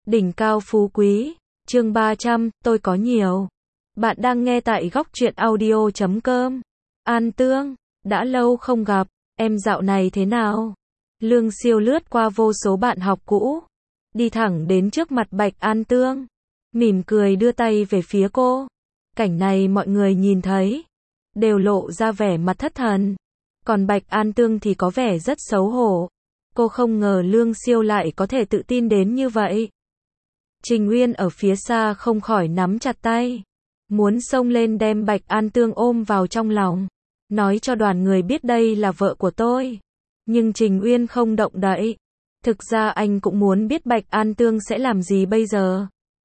Đỉnh cao phú quý, chương 300, tôi có nhiều. Bạn đang nghe tại góc truyện audio.com. An Tương, đã lâu không gặp, em dạo này thế nào? Lương Siêu lướt qua vô số bạn học cũ, đi thẳng đến trước mặt Bạch An Tương, mỉm cười đưa tay về phía cô. Cảnh này mọi người nhìn thấy, đều lộ ra vẻ mặt thất thần. Còn Bạch An Tương thì có vẻ rất xấu hổ. Cô không ngờ Lương Siêu lại có thể tự tin đến như vậy. Trình Uyên ở phía xa không khỏi nắm chặt tay, muốn xông lên đem Bạch An Tương ôm vào trong lòng, nói cho đoàn người biết đây là vợ của tôi. Nhưng Trình Uyên không động đậy. Thực ra anh cũng muốn biết Bạch An Tương sẽ làm gì bây giờ.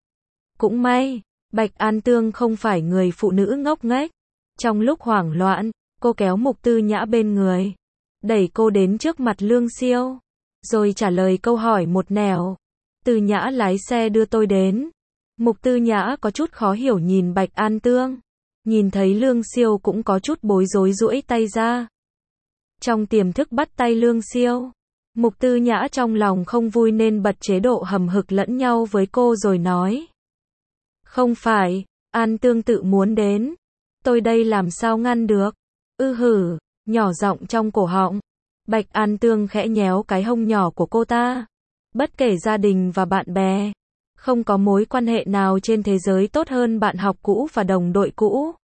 Cũng may, Bạch An Tương không phải người phụ nữ ngốc nghếch. Trong lúc hoảng loạn, cô kéo Mục Tư Nhã bên người, đẩy cô đến trước mặt Lương Siêu, rồi trả lời câu hỏi một nẻo. Tư Nhã lái xe đưa tôi đến. Mục Tư Nhã có chút khó hiểu nhìn Bạch An Tương. Nhìn thấy Lương Siêu cũng có chút bối rối duỗi tay ra. Trong tiềm thức bắt tay Lương Siêu, Mục Tư Nhã trong lòng không vui nên bật chế độ hầm hực lẫn nhau với cô rồi nói. Không phải, An Tương tự muốn đến. Tôi đây làm sao ngăn được. Hử, nhỏ giọng trong cổ họng. Bạch An Tương khẽ nhéo cái hông nhỏ của cô ta. Bất kể gia đình và bạn bè, không có mối quan hệ nào trên thế giới tốt hơn bạn học cũ và đồng đội cũ.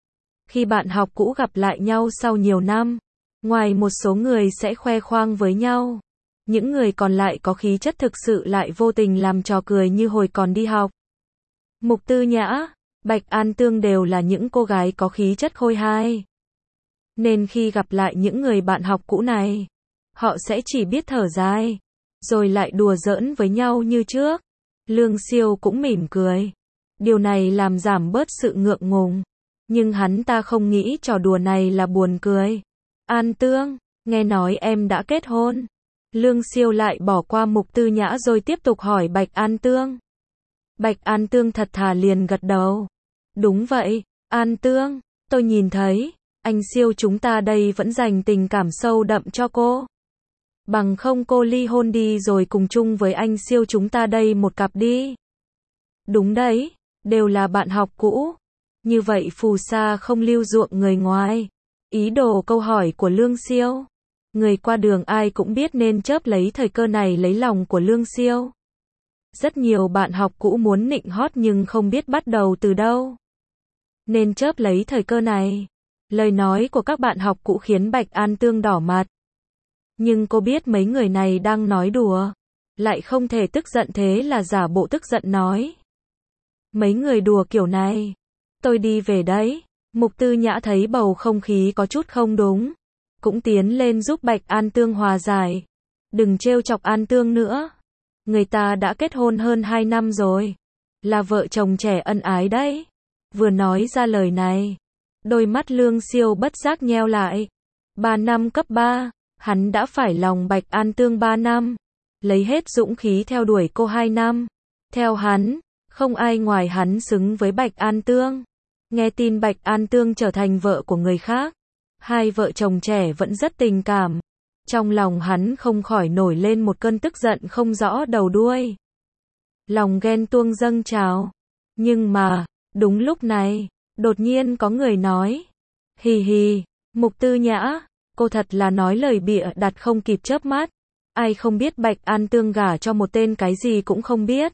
Khi bạn học cũ gặp lại nhau sau nhiều năm, ngoài một số người sẽ khoe khoang với nhau, những người còn lại có khí chất thực sự lại vô tình làm trò cười như hồi còn đi học. Mục Tư Nhã, Bạch An Tương đều là những cô gái có khí chất khôi hài. Nên khi gặp lại những người bạn học cũ này, họ sẽ chỉ biết thở dài, rồi lại đùa giỡn với nhau như trước. Lương Siêu cũng mỉm cười. Điều này làm giảm bớt sự ngượng ngùng. Nhưng hắn ta không nghĩ trò đùa này là buồn cười. An Tương, nghe nói em đã kết hôn. Lương Siêu lại bỏ qua Mục Tư Nhã rồi tiếp tục hỏi Bạch An Tương. Bạch An Tương thật thà liền gật đầu. Đúng vậy, An Tương, tôi nhìn thấy, anh Siêu chúng ta đây vẫn dành tình cảm sâu đậm cho cô. Bằng không cô ly hôn đi rồi cùng chung với anh Siêu chúng ta đây một cặp đi. Đúng đấy, đều là bạn học cũ. Như vậy phù sa không lưu ruộng người ngoài. Ý đồ câu hỏi của Lương Siêu. Người qua đường ai cũng biết nên chớp lấy thời cơ này lấy lòng của Lương Siêu. Rất nhiều bạn học cũ muốn nịnh hót nhưng không biết bắt đầu từ đâu. Nên chớp lấy thời cơ này. Lời nói của các bạn học cũ khiến Bạch An Tương đỏ mặt. Nhưng cô biết mấy người này đang nói đùa. Lại không thể tức giận thế là giả bộ tức giận nói. Mấy người đùa kiểu này. Tôi đi về đấy. Mục Tư Nhã thấy bầu không khí có chút không đúng. Cũng tiến lên giúp Bạch An Tương hòa giải. Đừng trêu chọc An Tương nữa. Người ta đã kết hôn hơn 2 năm rồi. Là vợ chồng trẻ ân ái đấy. Vừa nói ra lời này, đôi mắt Lương Siêu bất giác nheo lại. 3 năm cấp 3, hắn đã phải lòng Bạch An Tương 3 năm. Lấy hết dũng khí theo đuổi cô 2 năm. Theo hắn, không ai ngoài hắn xứng với Bạch An Tương. Nghe tin Bạch An Tương trở thành vợ của người khác, hai vợ chồng trẻ vẫn rất tình cảm. Trong lòng hắn không khỏi nổi lên một cơn tức giận không rõ đầu đuôi. Lòng ghen tuông dâng trào. Nhưng mà, đúng lúc này, đột nhiên có người nói. Hì hì, Mục Tư Nhã, cô thật là nói lời bịa đặt không kịp chớp mắt. Ai không biết Bạch An Tương gả cho một tên cái gì cũng không biết.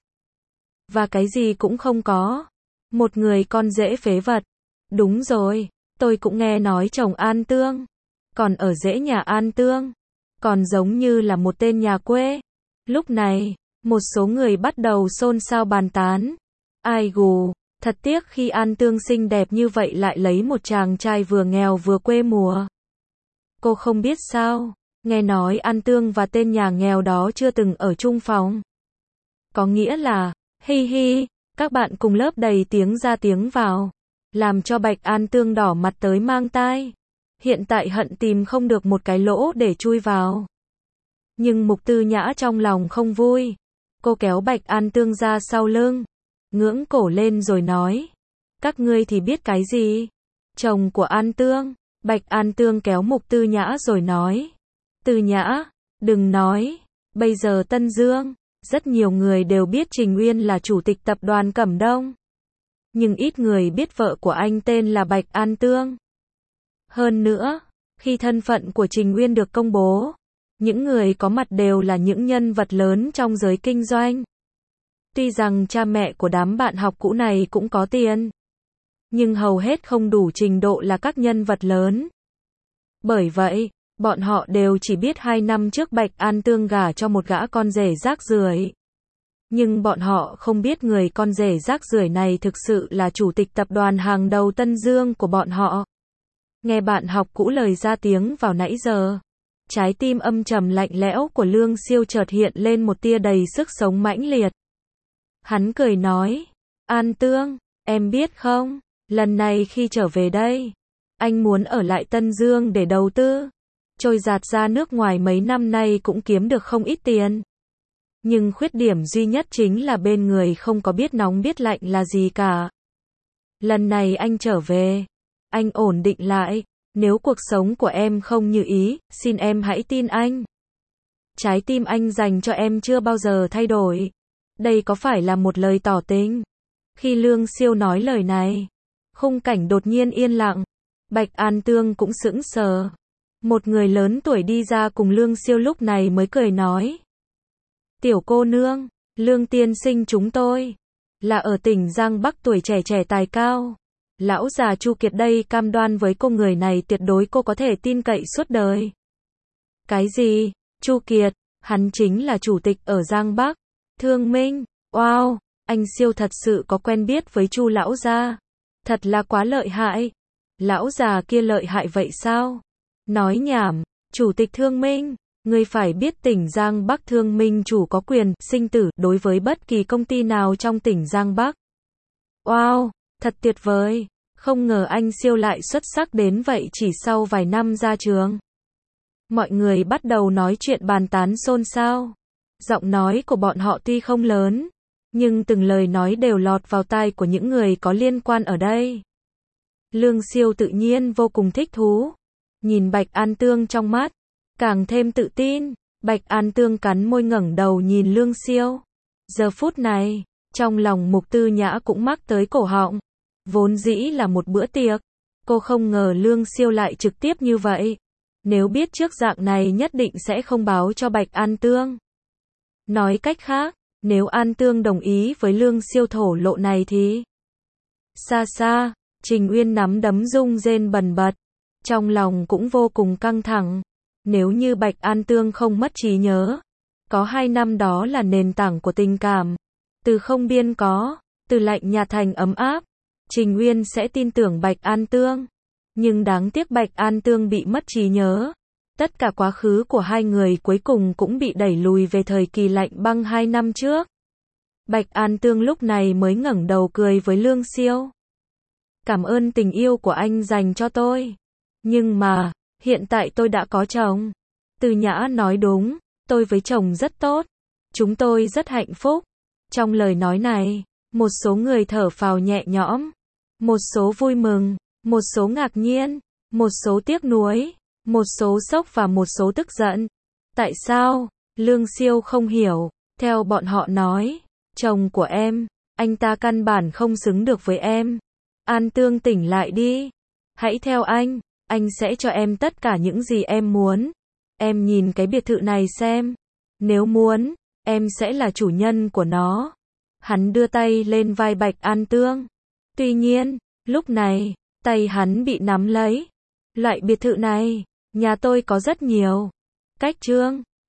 Và cái gì cũng không có. Một người con rể phế vật. Đúng rồi, tôi cũng nghe nói chồng An Tương. Còn ở rễ nhà An Tương. Còn giống như là một tên nhà quê. Lúc này, một số người bắt đầu xôn xao bàn tán. Ai gù, thật tiếc khi An Tương xinh đẹp như vậy lại lấy một chàng trai vừa nghèo vừa quê mùa. Cô không biết sao, nghe nói An Tương và tên nhà nghèo đó chưa từng ở chung phòng. Có nghĩa là, hi hi, các bạn cùng lớp đầy tiếng ra tiếng vào. Làm cho Bạch An Tương đỏ mặt tới mang tai. Hiện tại hận tìm không được một cái lỗ để chui vào. Nhưng Mục Tư Nhã trong lòng không vui. Cô kéo Bạch An Tương ra sau lưng, ngưỡng cổ lên rồi nói. Các ngươi thì biết cái gì? Chồng của An Tương. Bạch An Tương kéo Mục Tư Nhã rồi nói. Tư Nhã, đừng nói. Bây giờ Tân Dương, Rất nhiều người đều biết Trình Uyên là chủ tịch tập đoàn Cẩm Đông. Nhưng ít người biết vợ của anh tên là Bạch An Tương. Hơn nữa, khi thân phận của Trình Uyên được công bố, những người có mặt đều là những nhân vật lớn trong giới kinh doanh. Tuy rằng cha mẹ của đám bạn học cũ này cũng có tiền, nhưng hầu hết không đủ trình độ là các nhân vật lớn. Bởi vậy, bọn họ đều chỉ biết 2 năm trước Bạch An Tương gả cho một gã con rể rác rưởi. Nhưng bọn họ không biết người con rể rác rưởi này thực sự là chủ tịch tập đoàn hàng đầu Tân Dương của bọn họ. Nghe bạn học cũ lời ra tiếng vào nãy giờ, trái tim âm trầm lạnh lẽo của Lương Siêu chợt hiện lên một tia đầy sức sống mãnh liệt. Hắn cười nói, An Tương, em biết không, lần này khi trở về đây, anh muốn ở lại Tân Dương để đầu tư. Trôi dạt ra nước ngoài mấy năm nay cũng kiếm được không ít tiền. Nhưng khuyết điểm duy nhất chính là bên người không có biết nóng biết lạnh là gì cả. Lần này anh trở về, anh ổn định lại, nếu cuộc sống của em không như ý, xin em hãy tin anh. Trái tim anh dành cho em chưa bao giờ thay đổi. Đây có phải là một lời tỏ tình? Khi Lương Siêu nói lời này, khung cảnh đột nhiên yên lặng. Bạch An Tương cũng sững sờ. Một người lớn tuổi đi ra cùng Lương Siêu lúc này mới cười nói. Tiểu cô nương, Lương tiên sinh chúng tôi là ở tỉnh Giang Bắc tuổi trẻ trẻ tài cao. Lão già Chu Kiệt đây cam đoan với cô người này tuyệt đối cô có thể tin cậy suốt đời. Cái gì? Chu Kiệt, hắn chính là chủ tịch ở Giang Bắc. Thương Minh, wow, anh Siêu thật sự có quen biết với Chu lão gia. Thật là quá lợi hại. Lão già kia lợi hại vậy sao? Nói nhảm, chủ tịch Thương Minh, ngươi phải biết tỉnh Giang Bắc Thương Minh chủ có quyền sinh tử đối với bất kỳ công ty nào trong tỉnh Giang Bắc. Wow, thật tuyệt vời, không ngờ anh Siêu lại xuất sắc đến vậy chỉ sau vài năm ra trường. Mọi người bắt đầu nói chuyện bàn tán xôn xao. Giọng nói của bọn họ tuy không lớn, nhưng từng lời nói đều lọt vào tai của những người có liên quan ở đây. Lương Siêu tự nhiên vô cùng thích thú. Nhìn Bạch An Tương trong mắt, càng thêm tự tin. Bạch An Tương cắn môi ngẩng đầu nhìn Lương Siêu. Giờ phút này, trong lòng Mục Tư Nhã cũng mắc tới cổ họng. Vốn dĩ là một bữa tiệc, cô không ngờ Lương Siêu lại trực tiếp như vậy. Nếu biết trước dạng này nhất định sẽ không báo cho Bạch An Tương. Nói cách khác, nếu An Tương đồng ý với Lương Siêu thổ lộ này thì... Xa xa, Trình Uyên nắm đấm rung rên bần bật. Trong lòng cũng vô cùng căng thẳng. Nếu như Bạch An Tương không mất trí nhớ, có 2 năm đó là nền tảng của tình cảm. Từ không biên có, từ lạnh nhạt thành ấm áp. Trình Uyên sẽ tin tưởng Bạch An Tương. Nhưng đáng tiếc Bạch An Tương bị mất trí nhớ. Tất cả quá khứ của hai người cuối cùng cũng bị đẩy lùi về thời kỳ lạnh băng 2 năm trước. Bạch An Tương lúc này mới ngẩng đầu cười với Lương Siêu. Cảm ơn tình yêu của anh dành cho tôi. Nhưng mà, hiện tại tôi đã có chồng. Từ Nhã nói đúng, tôi với chồng rất tốt. Chúng tôi rất hạnh phúc. Trong lời nói này, một số người thở phào nhẹ nhõm. Một số vui mừng, một số ngạc nhiên, một số tiếc nuối, một số sốc và một số tức giận. Tại sao? Lương Siêu không hiểu. Theo bọn họ nói, chồng của em, anh ta căn bản không xứng được với em. An Tương tỉnh lại đi. Hãy theo anh sẽ cho em tất cả những gì em muốn. Em nhìn cái biệt thự này xem. Nếu muốn, em sẽ là chủ nhân của nó. Hắn đưa tay lên vai Bạch An Tương. Tuy nhiên, lúc này, tay hắn bị nắm lấy. Loại biệt thự này, nhà tôi có rất nhiều. Cách Trương,